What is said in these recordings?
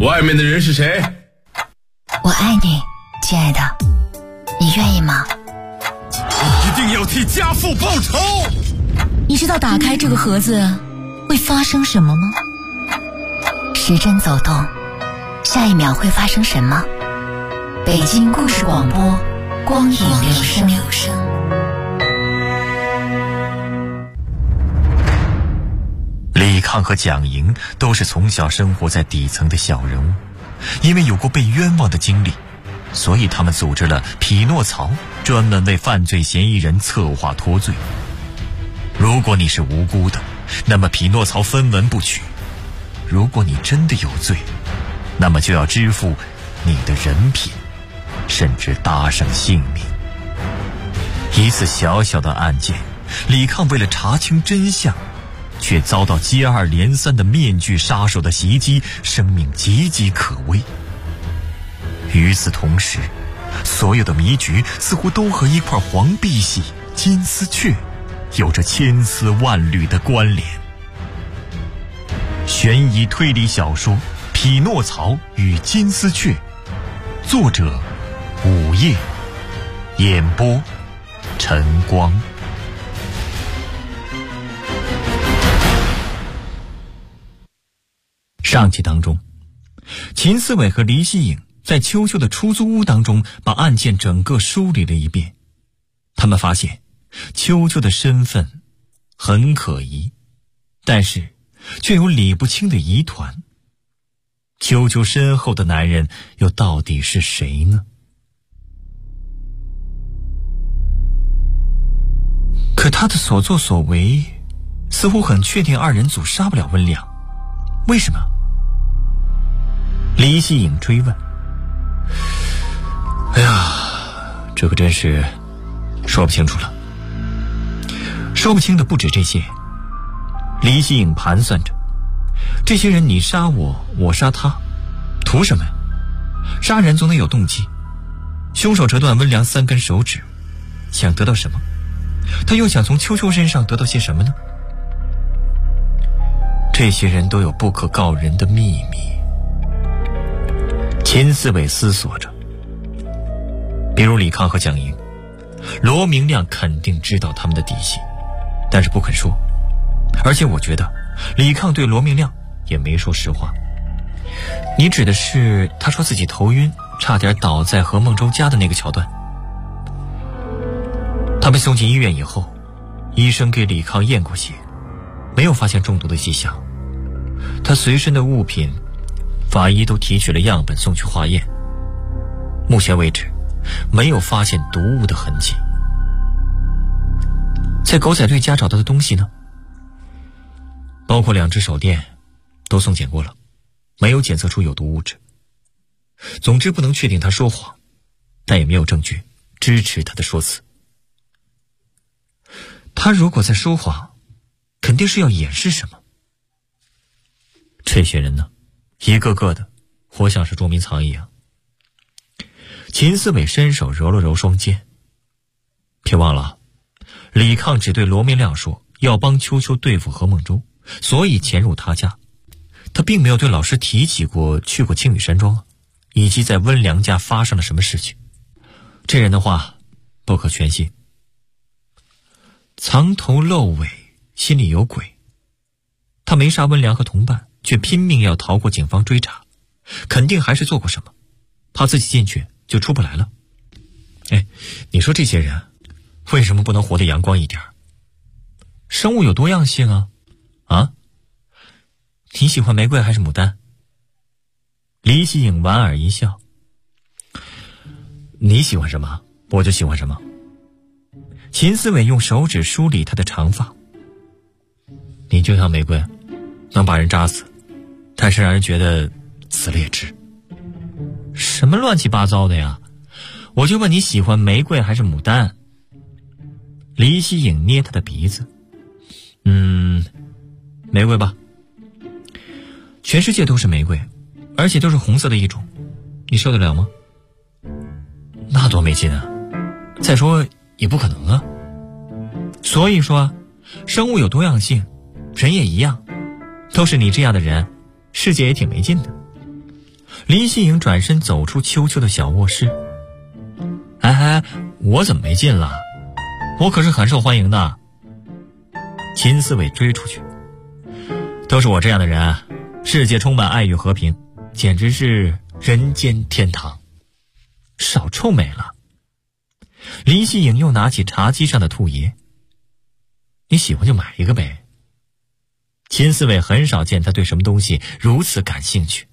外面的人是谁？ 我爱你，亲爱的，你愿意吗？ 一定要替家父报仇！ 你知道打开这个盒子会发生什么吗？时针走动，下一秒会发生什么？北京故事广播，光影留声。 李抗和蒋莹都是从小生活在底层的小人物，因为有过被冤枉的经历，所以他们组织了匹诺曹，专门为犯罪嫌疑人策划脱罪。如果你是无辜的，那么匹诺曹分文不取；如果你真的有罪，那么就要支付你的人品，甚至搭上性命。一次小小的案件，李抗为了查清真相，却遭到接二连三的面具杀手的袭击，生命岌岌可危。与此同时，所有的谜局似乎都和一块黄碧玺、金丝雀有着千丝万缕的关联。悬疑推理小说《匹诺曹与金丝雀》，作者午夜，演播晨光。上集当中，秦思伟和黎希颖在秋秋的出租屋当中把案件整个梳理了一遍。他们发现秋秋的身份很可疑，但是却有理不清的疑团。秋秋身后的男人又到底是谁呢？可他的所作所为似乎很确定二人组杀不了温良，为什么？黎希颖追问。哎呀，这个真是说不清楚了。说不清的不止这些。黎希颖盘算着，这些人你杀我，我杀他，图什么呀？杀人总得有动机。凶手折断温良3根手指，想得到什么？他又想从秋秋身上得到些什么呢？这些人都有不可告人的秘密。秦思伟思索着，比如李抗和蒋莹，罗明亮肯定知道他们的底细，但是不肯说。而且我觉得李抗对罗明亮也没说实话。你指的是他说自己头晕，差点倒在何梦舟家的那个桥段？他被送进医院以后，医生给李抗验过血，没有发现中毒的迹象。他随身的物品，法医都提取了样本送去化验，目前为止没有发现毒物的痕迹。在狗仔队家找到的东西呢？包括2只手电都送检过了，没有检测出有毒物质。总之不能确定他说谎，但也没有证据支持他的说辞。他如果在说谎，肯定是要掩饰什么。这些人呢，一个个的活像是捉迷藏一样。秦思伟伸手揉了揉双肩。别忘了，李抗只对罗明亮说要帮秋秋对付何梦舟，所以潜入他家。他并没有对老师提起过去过青羽山庄，以及在温良家发生了什么事情。这人的话不可全信。藏头露尾，心里有鬼。他没杀温良和同伴，却拼命要逃过警方追查，肯定还是做过什么，怕自己进去就出不来了。哎，你说这些人为什么不能活得阳光一点？生物有多样性啊！啊？你喜欢玫瑰还是牡丹？黎希颖莞尔一笑。你喜欢什么，我就喜欢什么。秦思伟用手指梳理他的长发。你就像玫瑰，能把人扎死，但是让人觉得死了也值。什么乱七八糟的呀？我就问你喜欢玫瑰还是牡丹？黎希颖捏他的鼻子。玫瑰吧。全世界都是玫瑰，而且都是红色的一种，你受得了吗？那多没劲啊！再说也不可能啊。所以说，生物有多样性，人也一样，都是你这样的人，世界也挺没劲的。 林希颖转身走出秋秋的小卧室。哎，我怎么没进了？我可是很受欢迎的。秦思伟追出去。都是我这样的人，世界充满爱与和平，简直是人间天堂。少臭美了。林希颖又拿起茶几上的兔爷。你喜欢就买一个呗。秦思伟很少见他对什么东西如此感兴趣。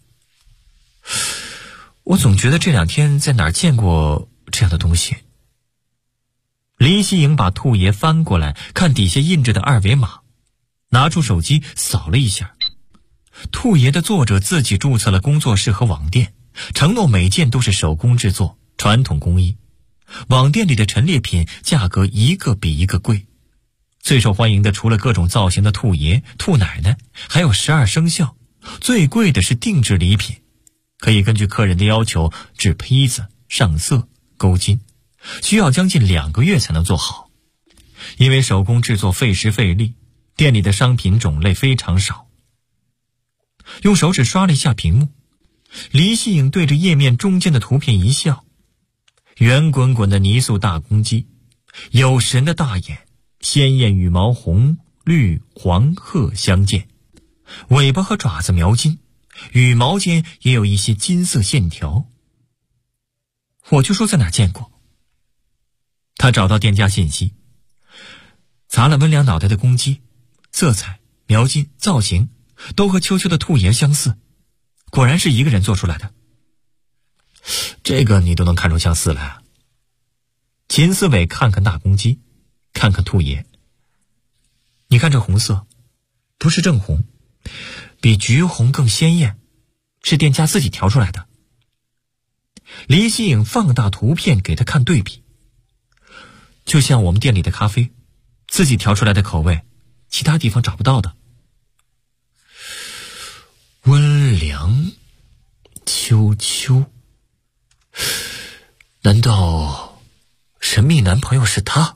我总觉得这2天在哪儿见过这样的东西。林希颖把兔爷翻过来，看底下印着的2维码，拿出手机扫了一下。兔爷的作者自己注册了工作室和网店，承诺每件都是手工制作，传统工艺。网店里的陈列品价格一个比一个贵，最受欢迎的除了各种造型的兔爷、兔奶奶，还有12生肖，最贵的是定制礼品，可以根据客人的要求制坯子、上色、勾金，需要将近2个月才能做好。因为手工制作费时费力，店里的商品种类非常少。用手指刷了一下屏幕，李希颖对着页面中间的图片一笑。圆滚滚的泥塑大公鸡，有神的大眼，鲜艳羽毛红、绿、黄、褐相间，尾巴和爪子描金，羽毛间也有一些金色线条。我就说在哪儿见过。他找到店家信息，砸了温良脑袋的公鸡，色彩、描金、造型都和秋秋的兔爷相似，果然是一个人做出来的。这个你都能看出相似来。秦思伟看看大公鸡，看看兔爷。你看这红色，不是正红，比橘红更鲜艳，是店家自己调出来的。李希颖放大图片给他看对比，就像我们店里的咖啡，自己调出来的口味，其他地方找不到的。温良、秋秋，难道神秘男朋友是他？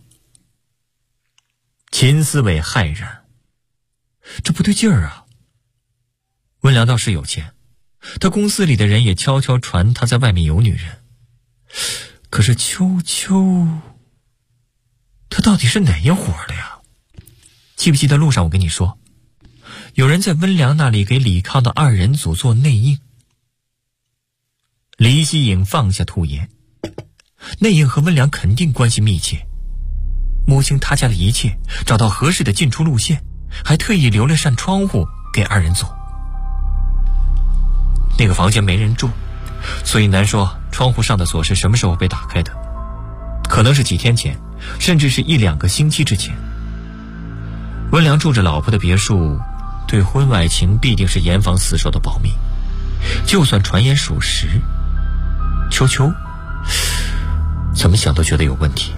秦思伟骇然，这不对劲儿啊。温良倒是有钱，他公司里的人也悄悄传他在外面有女人，可是秋秋，他到底是哪一伙的呀？记不记得路上我跟你说，有人在温良那里给李康的2人组做内应。李希颖放下兔爷，内应和温良肯定关系密切，摸清他家的一切，找到合适的进出路线，还特意留了扇窗户给2人组。那个房间没人住，所以难说窗户上的锁是什么时候被打开的，可能是几天前，甚至是1-2个星期之前。温良住着老婆的别墅，对婚外情必定是严防死守的保密，就算传言属实，秋秋怎么想都觉得有问题。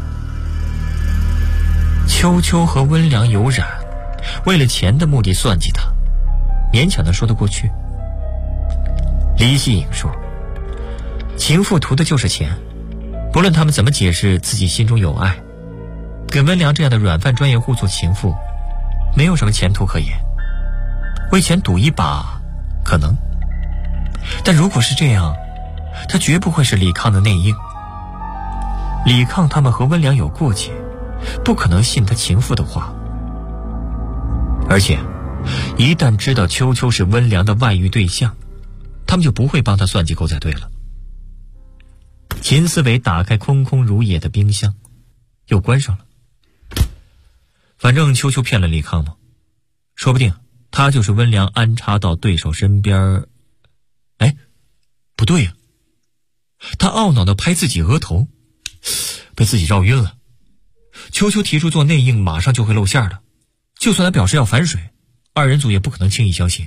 秋秋和温良有染，为了钱的目的算计他，勉强的说得过去。李希颖说，情妇图的就是钱，不论他们怎么解释自己心中有爱，跟温良这样的软饭专业户做情妇，没有什么前途可言。为钱赌一把可能，但如果是这样，他绝不会是李康的内应。李康他们和温良有过节，不可能信他情妇的话。而且一旦知道秋秋是温良的外遇对象，他们就不会帮他算计狗仔队了。秦思伟打开空空如也的冰箱，又关上了。反正秋秋骗了李康嘛，说不定他就是温良安插到对手身边。哎，不对呀，他懊恼地拍自己额头，被自己绕晕了。秋秋提出做内应，马上就会露馅的，就算他表示要反水，2人组也不可能轻易相信。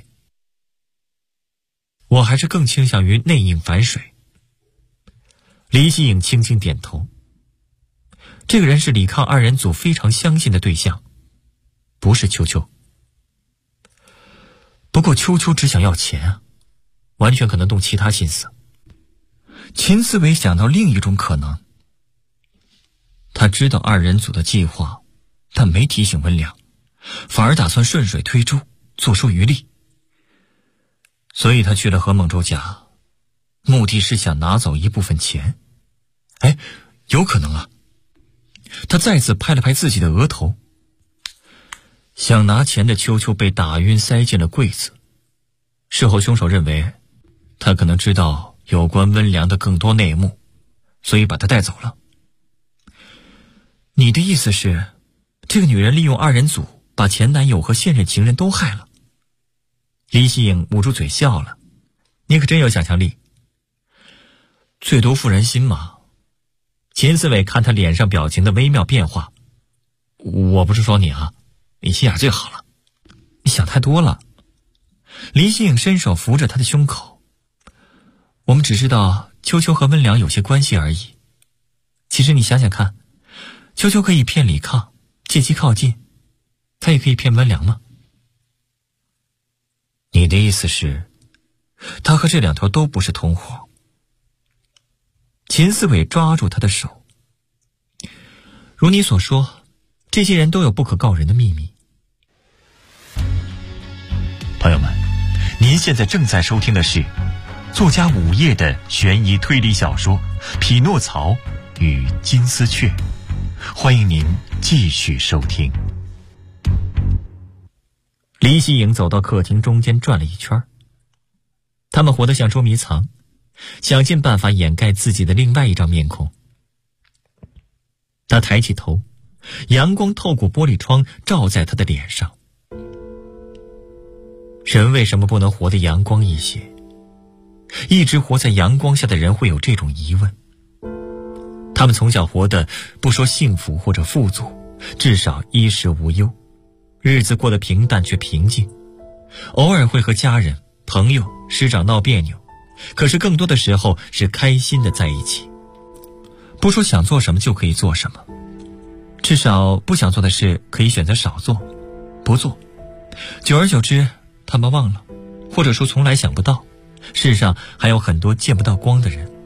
我还是更倾向于内应反水。李希颖轻轻点头。这个人是李康2人组非常相信的对象，不是秋秋。不过秋秋只想要钱啊，完全可能动其他心思。秦思伟想到另一种可能，他知道2人组的计划，但没提醒温良，反而打算顺水推舟，坐收渔利。所以他去了何孟洲家， 目的是想拿走一部分钱。有可能啊。他再次拍了拍自己的额头。想拿钱的秋秋被打晕，塞进了柜子。事后凶手认为他可能知道有关温良的更多内幕，所以把他带走了。你的意思是，这个女人利用二人组把前男友和现任情人都害了？李希颖捂住嘴笑了。你可真有想象力。最多妇人心嘛。秦思伟看他脸上表情的微妙变化。我不是说你啊，你心眼最好了。你想太多了。李希颖伸手扶着他的胸口。我们只知道秋秋和温良有些关系而已。其实你想想看，秋秋可以骗李抗，借机靠近，他也可以骗温良吗？你的意思是，他和这两头都不是同伙？秦思伟抓住他的手。如你所说，这些人都有不可告人的秘密。朋友们，您现在正在收听的是作家午夜的悬疑推理小说《匹诺曹与金丝雀》，欢迎您继续收听。李希颖走到客厅中间转了一圈，他们活得像捉迷藏，想尽办法掩盖自己的另外一张面孔。他抬起头，阳光透过玻璃窗照在他的脸上。人为什么不能活得阳光一些？一直活在阳光下的人会有这种疑问。他们从小活得不说幸福或者富足，至少衣食无忧，日子过得平淡却平静，偶尔会和家人、朋友、师长闹别扭，可是更多的时候是开心的在一起。不说想做什么就可以做什么，至少不想做的事可以选择少做、不做。久而久之，他们忘了，或者说从来想不到，世上还有很多见不到光的人。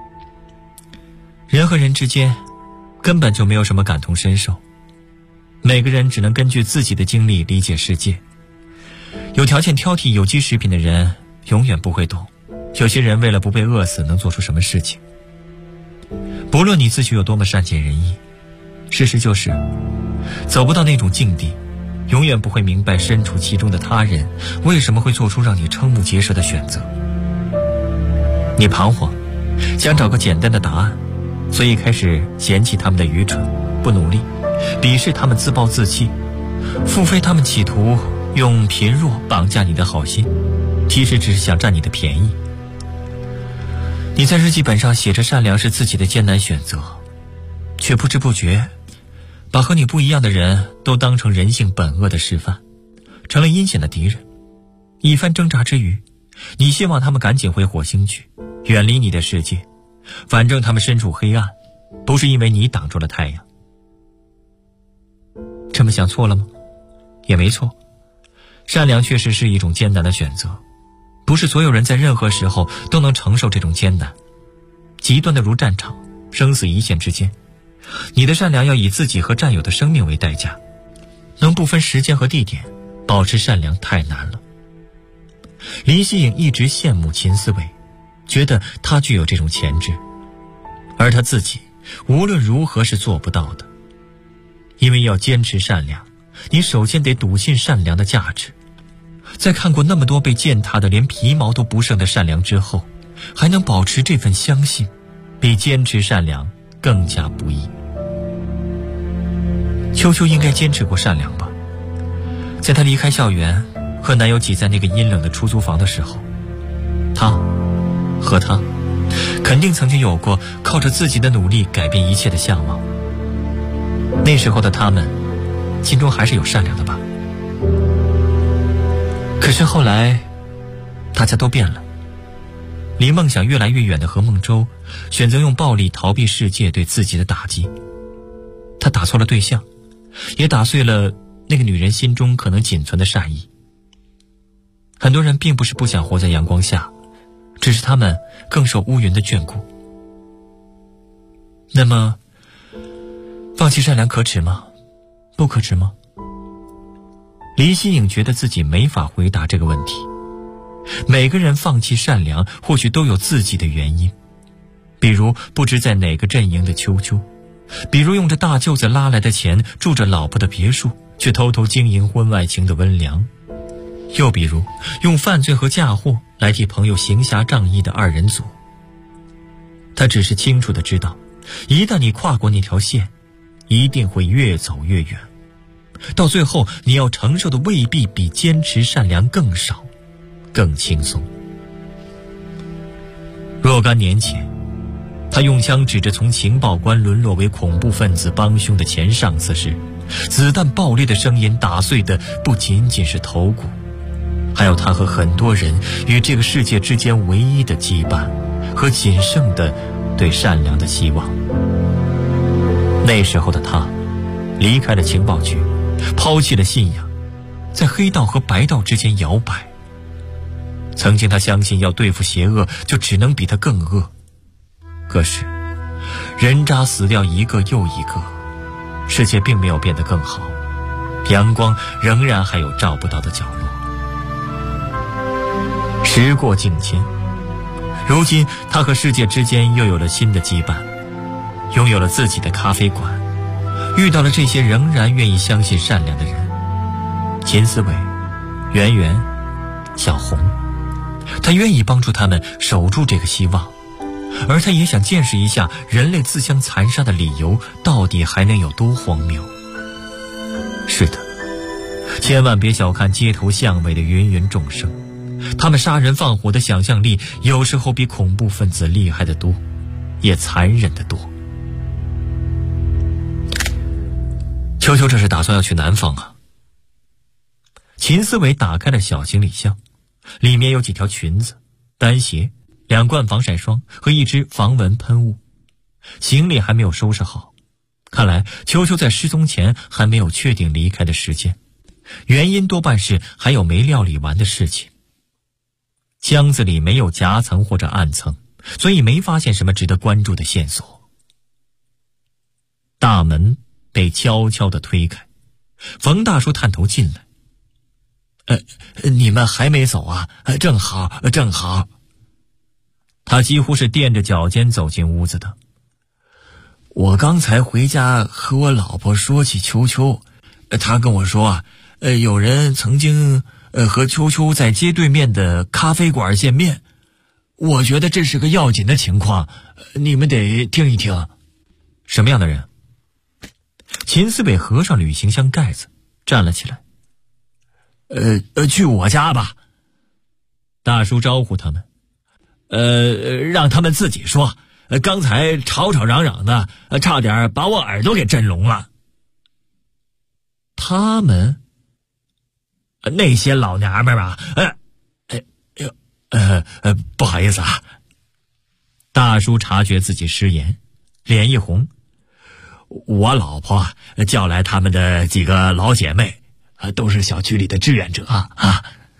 人和人之间根本就没有什么感同身受，每个人只能根据自己的经历理解世界。有条件挑剔有机食品的人永远不会懂，有些人为了不被饿死能做出什么事情。不论你自己有多么善解人意，事实就是走不到那种境地，永远不会明白身处其中的他人为什么会做出让你瞠目结舌的选择。你彷徨，想找个简单的答案，所以开始嫌弃他们的愚蠢、不努力，鄙视他们自暴自弃，腹诽他们企图用贫弱绑架你的好心，其实只是想占你的便宜。你在日记本上写着善良是自己的艰难选择，却不知不觉把和你不一样的人都当成人性本恶的示范，成了阴险的敌人。一番挣扎之余，你希望他们赶紧回火星去，远离你的世界，反正他们身处黑暗，不是因为你挡住了太阳。这么想错了吗？也没错，善良确实是一种艰难的选择，不是所有人在任何时候都能承受这种艰难。极端的如战场，生死一线之间，你的善良要以自己和战友的生命为代价，能不分时间和地点保持善良太难了。李希颖一直羡慕秦思伟，觉得他具有这种潜质，而他自己无论如何是做不到的。因为要坚持善良，你首先得笃信善良的价值。在看过那么多被践踏的连皮毛都不剩的善良之后，还能保持这份相信，比坚持善良更加不易。秋秋应该坚持过善良吧。在她离开校园和男友挤在那个阴冷的出租房的时候，她和他肯定曾经有过靠着自己的努力改变一切的向往。那时候的他们心中还是有善良的吧。可是后来大家都变了，离梦想越来越远的何梦舟选择用暴力逃避世界对自己的打击。他打错了对象，也打碎了那个女人心中可能仅存的善意。很多人并不是不想活在阳光下，只是他们更受乌云的眷顾。那么放弃善良可耻吗？不可耻吗？李希颖觉得自己没法回答这个问题。 每个人放弃善良或许都有自己的原因，比如不知在哪个阵营的秋秋，比如用着大舅子拉来的钱住着老婆的别墅，却偷偷经营婚外情的温良，又比如用犯罪和嫁祸来替朋友行侠仗义的二人组。他只是清楚地知道，一旦你跨过那条线，一定会越走越远，到最后你要承受的未必比坚持善良更少更轻松。若干年前，他用枪指着从情报官沦落为恐怖分子帮凶的前上司时，子弹爆裂的声音打碎的不仅仅是头骨，还有他和很多人与这个世界之间唯一的羁绊和仅剩的对善良的希望。那时候的他离开了情报局，抛弃了信仰，在黑道和白道之间摇摆。曾经他相信要对付邪恶就只能比他更恶，可是人渣死掉一个又一个，世界并没有变得更好，阳光仍然还有照不到的角落。时过境迁，如今他和世界之间又有了新的羁绊，拥有了自己的咖啡馆，遇到了这些仍然愿意相信善良的人，秦思伟、圆圆、小红。他愿意帮助他们守住这个希望，而他也想见识一下人类自相残杀的理由到底还能有多荒谬。是的，千万别小看街头巷尾的芸芸众生，他们杀人放火的想象力有时候比恐怖分子厉害得多，也残忍得多。秋秋这是打算要去南方啊。秦思伟打开了小行李箱，里面有几条裙子、单鞋、2罐防晒霜和一支防蚊喷雾。行李还没有收拾好，看来秋秋在失踪前还没有确定离开的时间，原因多半是还有没料理完的事情。箱子里没有夹层或者暗层，所以没发现什么值得关注的线索。大门被悄悄地推开，冯大叔探头进来。你们还没走啊？正好。他几乎是踮着脚尖走进屋子的。我刚才回家和我老婆说起秋秋，她跟我说有人曾经和秋秋在街对面的咖啡馆见面。我觉得这是个要紧的情况，你们得听一听。什么样的人？秦思伟合上旅行箱盖子，站了起来。去我家吧。大叔招呼他们。让他们自己说，刚才吵吵嚷嚷的，差点把我耳朵给震聋了。他们？那些老娘们吧，不好意思啊。大叔察觉自己失言，脸一红。我老婆叫来他们的几个老姐妹，都是小区里的志愿者啊。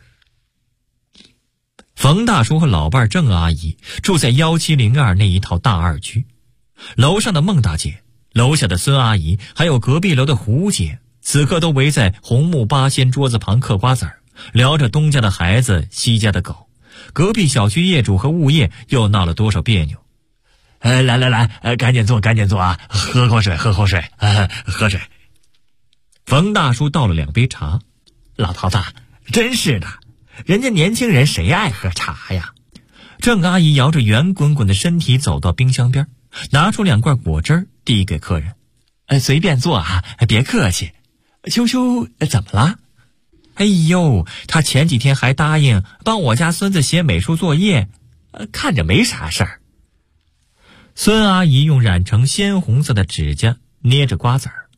冯大叔和老伴郑阿姨住在1702那一套大2居，楼上的孟大姐、楼下的孙阿姨还有隔壁楼的胡姐，此刻都围在红木八仙桌子旁嗑瓜子儿，聊着东家的孩子西家的狗，隔壁小区业主和物业又闹了多少别扭。来，赶紧坐啊，喝口水，喝水。冯大叔倒了2杯茶。老头子，真是的，人家年轻人谁爱喝茶呀？郑阿姨摇着圆滚滚的身体走到冰箱边，拿出2罐果汁递给客人。随便坐啊，别客气。秋秋怎么了？哎呦，他前几天还答应帮我家孙子写美术作业，看着没啥事儿。孙阿姨用染成鲜红色的指甲捏着瓜子儿。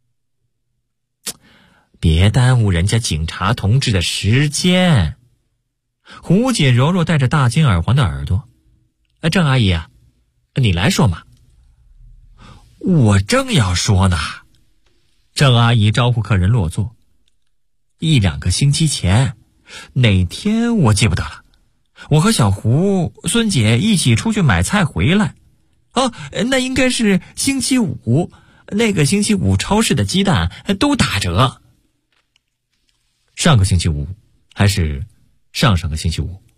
别耽误人家警察同志的时间。胡姐揉揉戴着大金耳环的耳朵。郑阿姨啊，你来说嘛。我正要说呢。郑阿姨招呼客人落座。1-2个星期前，哪天我记不得了，我和小胡、孙姐一起出去买菜回来。那应该是星期5，那个星期5超市的鸡蛋都打折。上个星期5还是上上个星期5？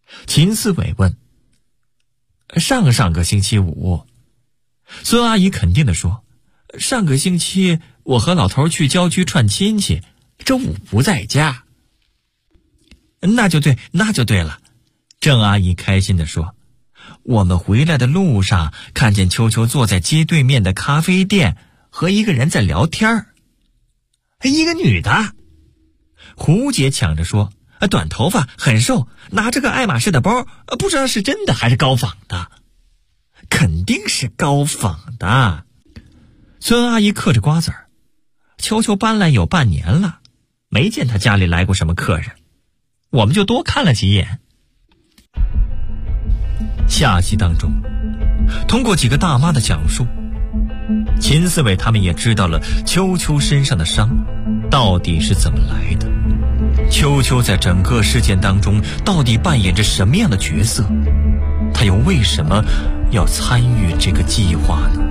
秦思伟问：上个星期五。孙阿姨肯定地说：上个星期我和老头去郊区串亲戚，周五不在家。那就对了。郑阿姨开心地说：我们回来的路上看见秋秋坐在街对面的咖啡店和一个人在聊天，一个女的。胡姐抢着说：短头发很瘦，拿着个爱马仕的包，不知道是真的还是高仿的。肯定是高仿的。孙阿姨嗑着瓜子儿，秋秋搬来有半年了，没见她家里来过什么客人，我们就多看了几眼。下集当中，通过几个大妈的讲述，秦思伟他们也知道了秋秋身上的伤到底是怎么来的，秋秋在整个事件当中到底扮演着什么样的角色，他又为什么要参与这个计划呢？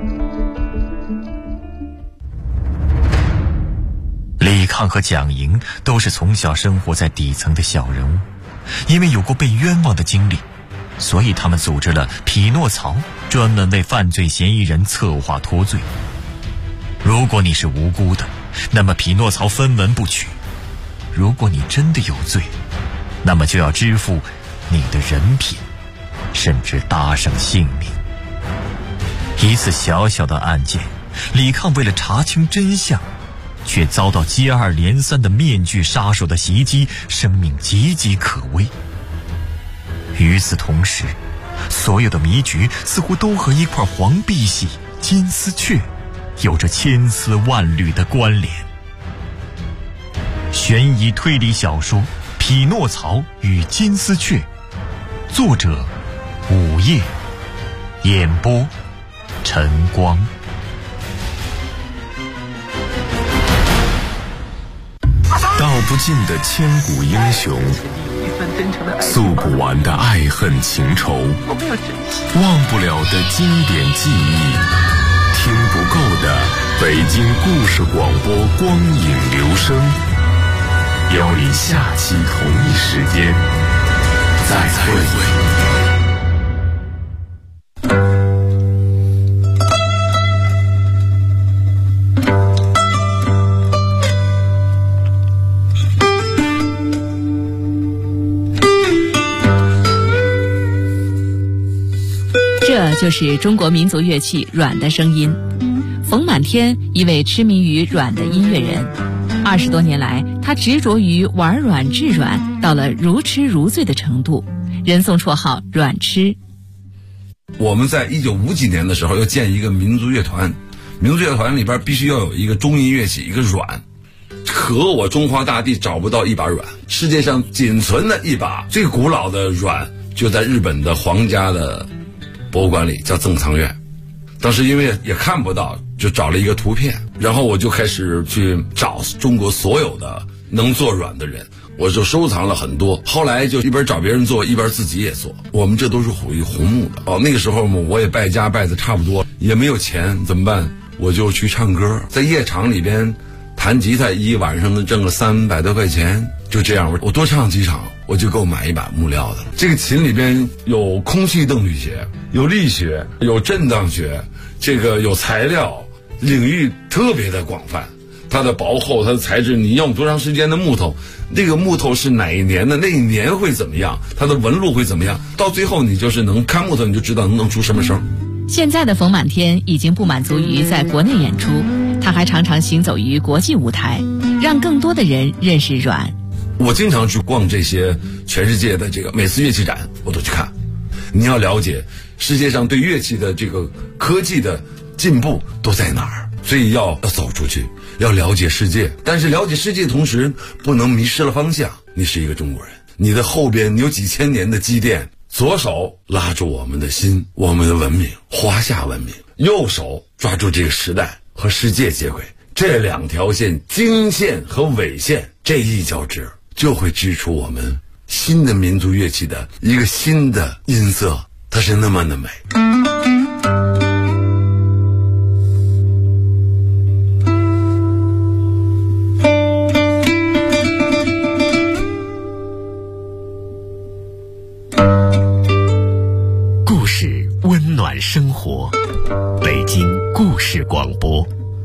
李抗和蒋莹都是从小生活在底层的小人物，因为有过被冤枉的经历，所以他们组织了匹诺曹，专门为犯罪嫌疑人策划脱罪。如果你是无辜的，那么匹诺曹分文不取；如果你真的有罪，那么就要支付你的人品，甚至搭上性命。一次小小的案件，李抗为了查清真相，却遭到接二连三的面具杀手的袭击，生命岌岌可危。与此同时，所有的迷局似乎都和一块黄碧玺、金丝雀有着千丝万缕的关联。悬疑推理小说《匹诺曹与金丝雀》，作者午夜，演播晨光。 道不尽的千古英雄，诉不完的爱恨情仇，忘不了的经典记忆，听不够的北京故事广播光影留声，邀你下期同一时间再会。 这就是中国民族乐器阮的声音。冯满天，一位痴迷于阮的音乐人，20多年来，他执着于玩阮治阮，到了如痴如醉的程度，人送绰号阮痴。 我们在1950几年的时候要建一个民族乐团，民族乐团里边必须要有一个中音乐器，一个阮。可我中华大地找不到一把阮，世界上仅存的一把最古老的阮，就在日本的皇家的博物馆里，叫赠藏院。当时因为也看不到，就找了一个图片，然后我就开始去找中国所有的能做阮的人，我就收藏了很多。后来就一边找别人做，一边自己也做。我们这都是属于红木的。那个时候我也败家败的差不多，也没有钱，怎么办？我就去唱歌，在夜场里边弹吉他，一晚上能挣个300多块钱。就这样，我多唱几场，我就够买一把木料的。这个琴里边有空气动力学，有力学，有震荡学，这个有材料，领域特别的广泛。它的薄厚，它的材质，你用多长时间的木头，这个木头是哪一年的，那一年会怎么样，它的纹路会怎么样，到最后你就是能看木头，你就知道能出什么声。 现在的冯满天已经不满足于在国内演出，他还常常行走于国际舞台，让更多的人认识阮。 我经常去逛这些全世界的这个每次乐器展，我都去看。你要了解世界上对乐器的这个科技的进步都在哪儿，所以要走出去，要了解世界。但是了解世界的同时，不能迷失了方向。你是一个中国人，你的后边你有几千年的积淀，左手拉住我们的心，我们的文明，华夏文明；右手抓住这个时代和世界接轨。这两条线，经线和纬线，这一交织，就会织出我们新的民族乐器的一个新的音色，它是那么的美。 温暖生活。北京故事广播。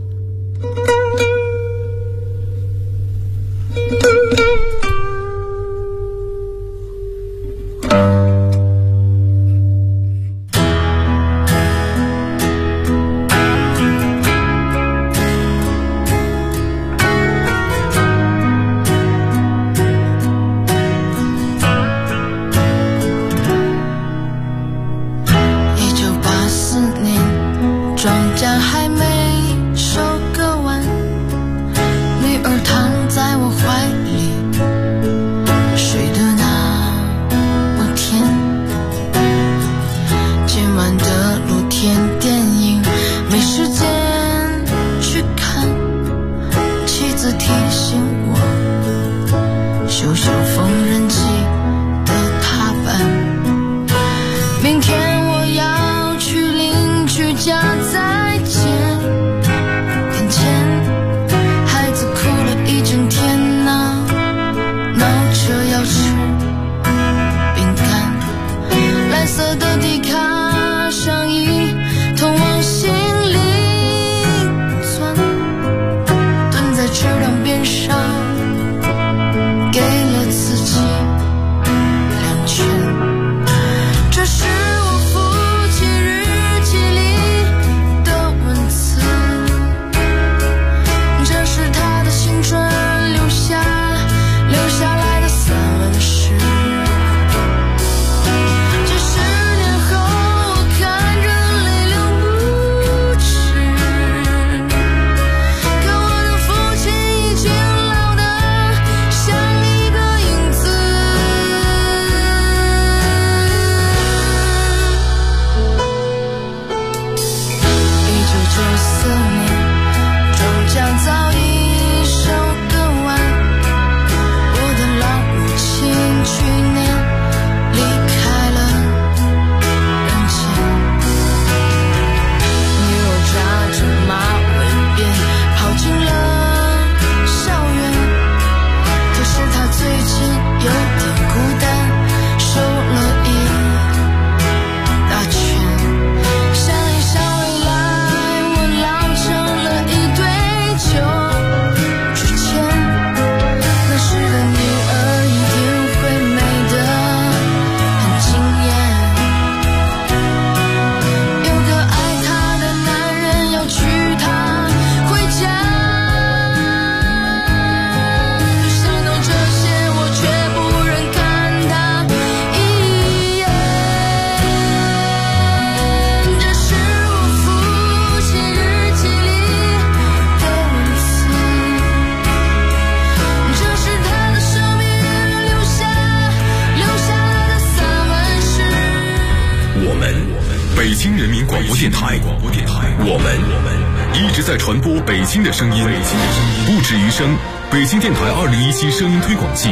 北京人民广播电台，我们一直在传播北京的声音，不止于声。北京电台2017声音推广季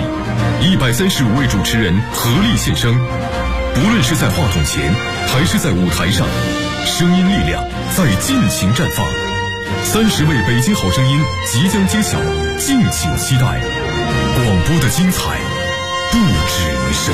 ，135位主持人合力献声，不论是在话筒前还是在舞台上，声音力量在尽情绽放。30位北京好声音即将揭晓，敬请期待。广播的精彩